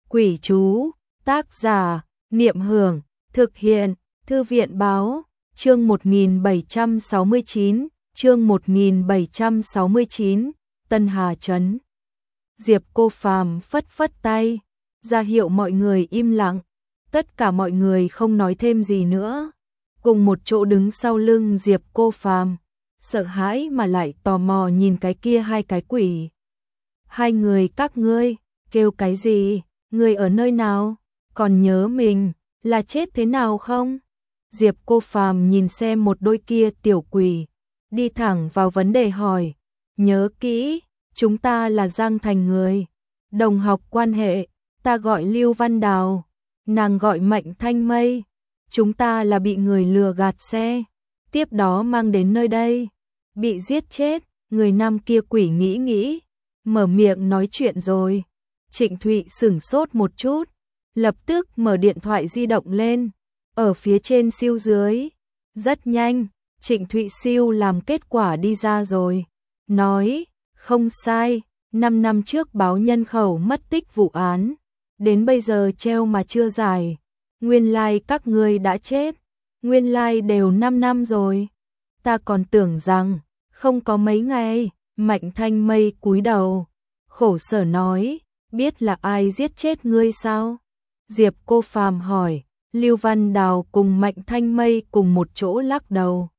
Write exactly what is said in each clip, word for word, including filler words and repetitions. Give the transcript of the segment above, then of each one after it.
Quỷ chú, tác giả, Niệm Hưởng, thực hiện, Thư viện báo, chương một nghìn bảy trăm sáu mươi chín, chương một nghìn bảy trăm sáu mươi chín, Tân Hà Trấn. Diệp Cô Phàm phất phất tay, ra hiệu mọi người im lặng, tất cả mọi người không nói thêm gì nữa, cùng một chỗ đứng sau lưng Diệp Cô Phàm, sợ hãi mà lại tò mò nhìn cái kia hai cái quỷ. Hai người các ngươi, kêu cái gì, người ở nơi nào, còn nhớ mình là chết thế nào không? Diệp Cô Phàm nhìn xem một đôi kia tiểu quỷ, đi thẳng vào vấn đề hỏi, nhớ kỹ, chúng ta là Giang Thành người, đồng học quan hệ, ta gọi Lưu Văn Đào, nàng gọi Mạnh Thanh Mây, chúng ta là bị người lừa gạt xe, tiếp đó mang đến nơi đây, bị giết chết, người nam kia quỷ nghĩ nghĩ, mở miệng nói chuyện rồi. Trịnh Thụy sửng sốt một chút, lập tức mở điện thoại di động lên, ở phía trên siêu dưới. Rất nhanh, Trịnh Thụy siêu làm kết quả đi ra rồi. Nói, không sai, năm năm trước báo nhân khẩu mất tích vụ án, đến bây giờ treo mà chưa giải. Nguyên lai like các ngươi đã chết, nguyên lai like đều năm năm rồi. Ta còn tưởng rằng, không có mấy ngày. Mạnh Thanh Mây cúi đầu, khổ sở nói, biết là ai giết chết ngươi sao? Diệp Cô Phàm hỏi, Lưu Văn Đào cùng Mạnh Thanh Mây cùng một chỗ lắc đầu.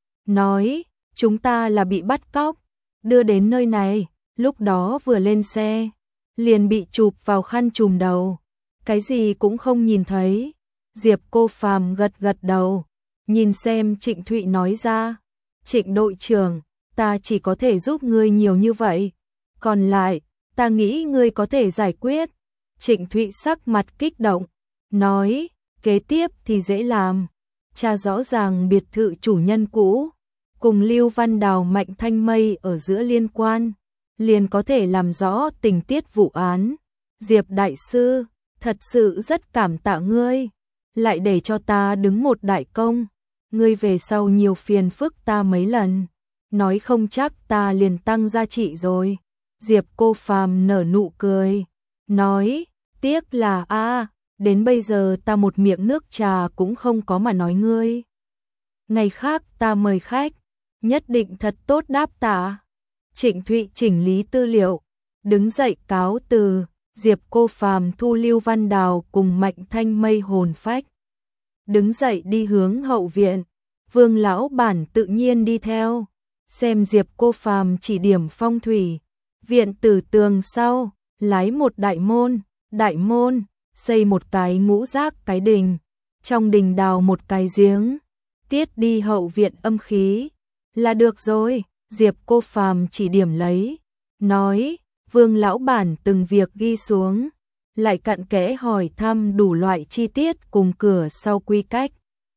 Nói, chúng ta là bị bắt cóc, đưa đến nơi này, lúc đó vừa lên xe, liền bị chụp vào khăn trùm đầu, cái gì cũng không nhìn thấy. Diệp Cô Phàm gật gật đầu, nhìn xem Trịnh Thụy nói ra, Trịnh đội trưởng, ta chỉ có thể giúp ngươi nhiều như vậy, còn lại, ta nghĩ ngươi có thể giải quyết. Trịnh Thụy sắc mặt kích động, nói, kế tiếp thì dễ làm, tra rõ ràng biệt thự chủ nhân cũ, cùng Lưu Văn Đào Mạnh Thanh Mây ở giữa liên quan, liền có thể làm rõ tình tiết vụ án. Diệp đại sư, thật sự rất cảm tạ ngươi, lại để cho ta đứng một đại công, ngươi về sau nhiều phiền phức ta mấy lần, nói không chắc ta liền tăng giá trị rồi. Diệp Cô Phàm nở nụ cười, nói, tiếc là a, đến bây giờ ta một miệng nước trà cũng không có mà nói ngươi. Ngày khác ta mời khách, nhất định thật tốt đáp tạ. Trịnh Thụy chỉnh lý tư liệu, đứng dậy cáo từ. Diệp Cô Phàm thu Lưu Văn Đào cùng Mạnh Thanh Mây hồn phách, đứng dậy đi hướng hậu viện. Vương lão bản tự nhiên đi theo, xem Diệp Cô Phàm chỉ điểm phong thủy. Viện tử tường sau, lái một đại môn, đại môn, xây một cái ngũ giác cái đình, trong đình đào một cái giếng, tiết đi hậu viện âm khí, là được rồi. Diệp Cô Phàm chỉ điểm lấy, nói, Vương lão bản từng việc ghi xuống, lại cặn kẽ hỏi thăm đủ loại chi tiết cùng cửa sau quy cách.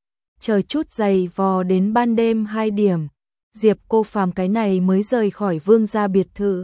Chờ chút giày vò đến ban đêm hai điểm, Diệp Cô Phàm cái này mới rời khỏi Vương gia biệt thự.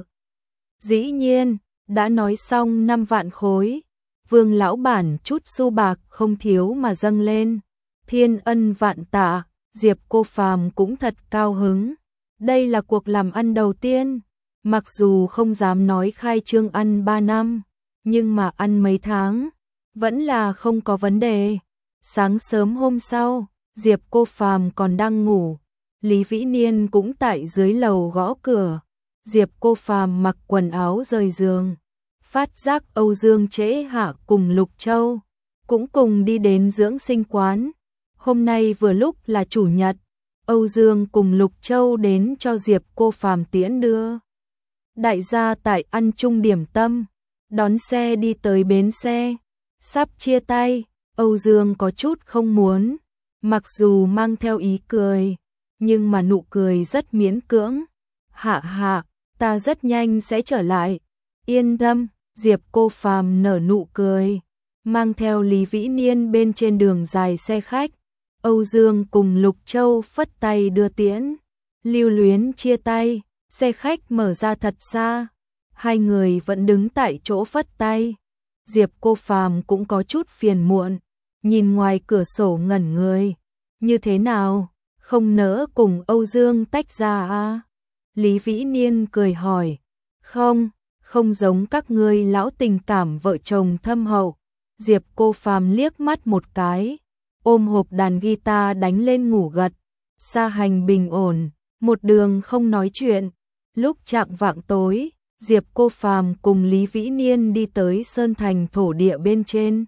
Dĩ nhiên, đã nói xong năm vạn khối, Vương lão bản chút xu bạc không thiếu mà dâng lên. Thiên ân vạn tạ, Diệp Cô Phàm cũng thật cao hứng. Đây là cuộc làm ăn đầu tiên, mặc dù không dám nói khai trương ăn ba năm, nhưng mà ăn mấy tháng, vẫn là không có vấn đề. Sáng sớm hôm sau, Diệp Cô Phàm còn đang ngủ, Lý Vĩ Niên cũng tại dưới lầu gõ cửa. Diệp Cô Phàm mặc quần áo rời giường, phát giác Âu Dương Trễ Hạ cùng Lục Châu cũng cùng đi đến dưỡng sinh quán. Hôm nay vừa lúc là chủ nhật, Âu Dương cùng Lục Châu đến cho Diệp Cô Phàm tiễn đưa. Đại gia tại ăn chung điểm tâm, đón xe đi tới bến xe, sắp chia tay, Âu Dương có chút không muốn, mặc dù mang theo ý cười, nhưng mà nụ cười rất miễn cưỡng. Hạ hạ, ta rất nhanh sẽ trở lại, yên tâm. Diệp Cô Phàm nở nụ cười, mang theo Lý Vĩ Niên bên trên đường dài xe khách. Âu Dương cùng Lục Châu phất tay đưa tiễn, lưu luyến chia tay, xe khách mở ra thật xa, hai người vẫn đứng tại chỗ phất tay. Diệp Cô Phàm cũng có chút phiền muộn, nhìn ngoài cửa sổ ngẩn người, như thế nào, không nỡ cùng Âu Dương tách ra à? Lý Vĩ Niên cười hỏi, không, không giống các ngươi lão tình cảm vợ chồng thâm hậu. Diệp Cô Phàm liếc mắt một cái, ôm hộp đàn guitar đánh lên ngủ gật. Xa hành bình ổn, một đường không nói chuyện. Lúc chạng vạng tối, Diệp Cô Phàm cùng Lý Vĩ Niên đi tới Sơn Thành thổ địa bên trên.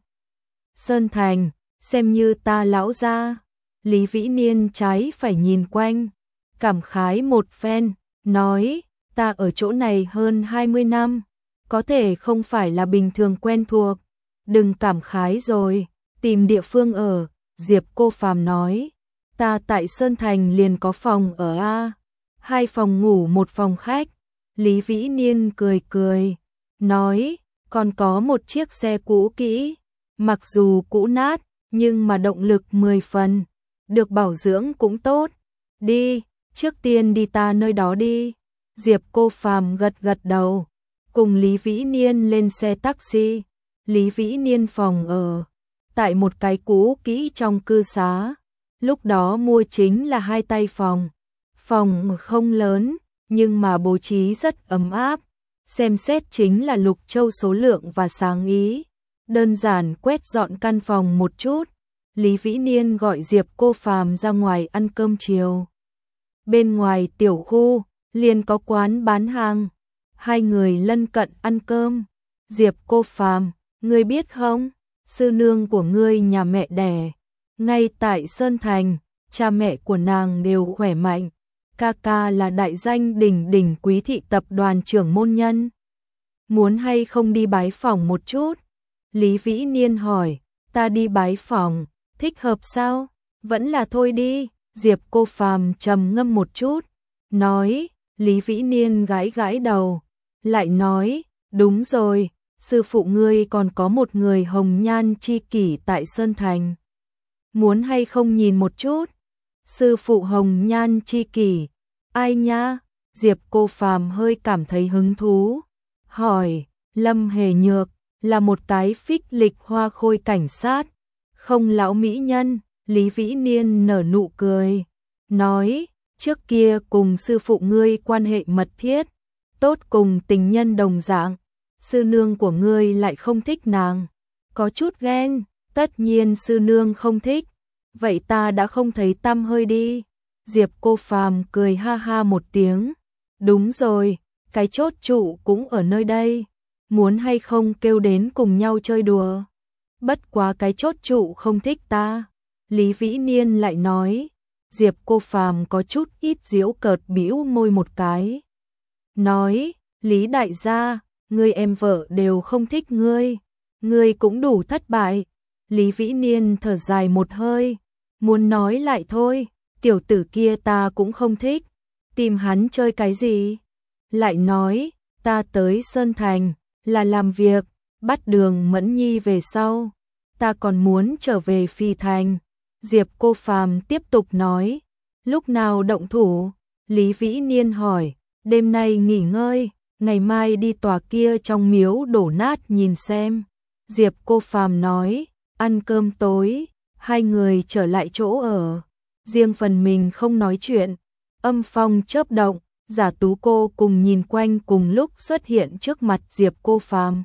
Sơn Thành, xem như ta lão gia. Lý Vĩ Niên trái phải nhìn quanh, cảm khái một phen, nói, ta ở chỗ này hơn hai mươi năm, có thể không phải là bình thường quen thuộc. Đừng cảm khái rồi, tìm địa phương ở. Diệp Cô Phàm nói, ta tại Sơn Thành liền có phòng ở a, hai phòng ngủ một phòng khách. Lý Vĩ Niên cười cười, nói, còn có một chiếc xe cũ kỹ, mặc dù cũ nát, nhưng mà động lực mười phần, được bảo dưỡng cũng tốt. Đi, trước tiên đi ta nơi đó đi. Diệp Cô Phàm gật gật đầu, cùng Lý Vĩ Niên lên xe taxi. Lý Vĩ Niên phòng ở tại một cái cũ kỹ trong cư xá, lúc đó mua chính là hai tay phòng. Phòng không lớn, nhưng mà bố trí rất ấm áp, xem xét chính là Lục Châu số lượng và sáng ý. Đơn giản quét dọn căn phòng một chút, Lý Vĩ Niên gọi Diệp Cô Phàm ra ngoài ăn cơm chiều. Bên ngoài tiểu khu, liền có quán bán hàng, hai người lân cận ăn cơm. Diệp Cô Phàm, ngươi biết không, sư nương của ngươi nhà mẹ đẻ, ngay tại Sơn Thành, cha mẹ của nàng đều khỏe mạnh. Ca ca là đại danh đỉnh đỉnh Quý thị tập đoàn trưởng môn nhân. Muốn hay không đi bái phỏng một chút? Lý Vĩ Niên hỏi, ta đi bái phỏng, thích hợp sao? Vẫn là thôi đi. Diệp Cô Phàm trầm ngâm một chút, nói. Lý Vĩ Niên gãi gãi đầu, lại nói, đúng rồi, sư phụ ngươi còn có một người hồng nhan chi kỷ tại Sơn Thành. Muốn hay không nhìn một chút? Sư phụ hồng nhan chi kỷ, ai nha? Diệp Cô Phàm hơi cảm thấy hứng thú, hỏi, Lâm Hề Nhược, là một cái phích lịch hoa khôi cảnh sát, không lão mỹ nhân. Lý Vĩ Niên nở nụ cười, nói, trước kia cùng sư phụ ngươi quan hệ mật thiết, tốt cùng tình nhân đồng dạng, sư nương của ngươi lại không thích nàng, có chút ghen. Tất nhiên sư nương không thích, vậy ta đã không thấy tăm hơi đi. Diệp Cô Phàm cười ha ha một tiếng, đúng rồi, cái chốt trụ cũng ở nơi đây, muốn hay không kêu đến cùng nhau chơi đùa. Bất quá cái chốt trụ không thích ta. Lý Vĩ Niên lại nói. Diệp Cô Phàm có chút ít giễu cợt bĩu môi một cái, nói, Lý đại gia, ngươi em vợ đều không thích ngươi, ngươi cũng đủ thất bại. Lý Vĩ Niên thở dài một hơi, muốn nói lại thôi, tiểu tử kia ta cũng không thích, tìm hắn chơi cái gì? Lại nói, ta tới Sơn Thành là làm việc, bắt Đường Mẫn Nhi về sau, ta còn muốn trở về Phi Thành. Diệp Cô Phàm tiếp tục nói, lúc nào động thủ? Lý Vĩ Niên hỏi, đêm nay nghỉ ngơi, ngày mai đi tòa kia trong miếu đổ nát nhìn xem. Diệp Cô Phàm nói, ăn cơm tối, hai người trở lại chỗ ở, riêng phần mình không nói chuyện. Âm phong chớp động, Giả Tú cô cùng nhìn quanh cùng lúc xuất hiện trước mặt Diệp Cô Phàm.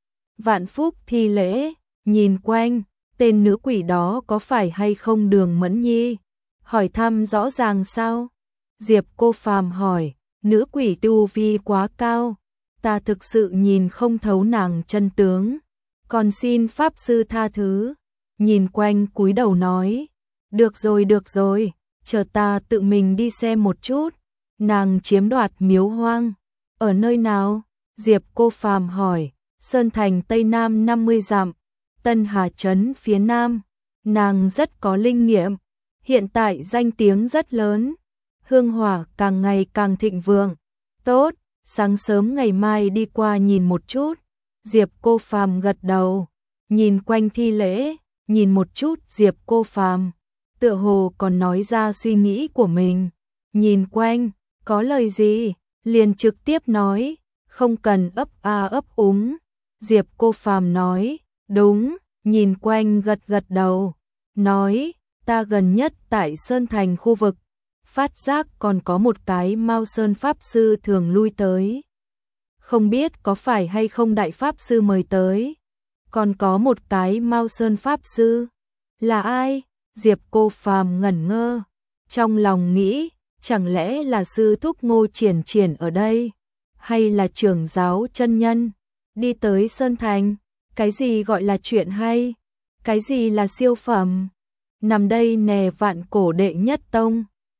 Vạn Phúc thi lễ, nhìn quanh, tên nữ quỷ đó có phải hay không Đường Mẫn Nhi? Hỏi thăm rõ ràng sao? Diệp Cô Phàm hỏi, nữ quỷ tu vi quá cao, ta thực sự nhìn không thấu nàng chân tướng, còn xin Pháp Sư tha thứ. Nhìn quanh cúi đầu nói, được rồi được rồi, chờ ta tự mình đi xem một chút. Nàng chiếm đoạt miếu hoang, ở nơi nào? Diệp Cô Phàm hỏi, Sơn Thành Tây Nam năm mươi dặm, Tân Hà Trấn phía Nam. Nàng rất có linh nghiệm, hiện tại danh tiếng rất lớn, hương hỏa càng ngày càng thịnh vượng. Tốt, sáng sớm ngày mai đi qua nhìn một chút. Diệp Cô Phàm gật đầu, nhìn quanh thi lễ, nhìn một chút Diệp Cô Phàm, tựa hồ còn nói ra suy nghĩ của mình. Nhìn quanh, có lời gì, liền trực tiếp nói, không cần ấp a ấp úng. Diệp Cô Phàm nói, đúng. Nhìn quanh gật gật đầu, nói, ta gần nhất tại Sơn Thành khu vực, phát giác còn có một cái Mao Sơn Pháp Sư thường lui tới. không biết có phải hay không đại pháp sư mời tới. Còn có một cái Mao Sơn pháp sư. Là ai? Diệp Cô Phàm ngẩn ngơ. Trong lòng nghĩ, chẳng lẽ là sư thúc Ngô Triển Triển ở đây? Hay là trưởng giáo chân nhân? Đi tới Sơn Thành, cái gì gọi là chuyện hay? Cái gì là siêu phẩm? Nằm đây nè vạn cổ đệ nhất tông.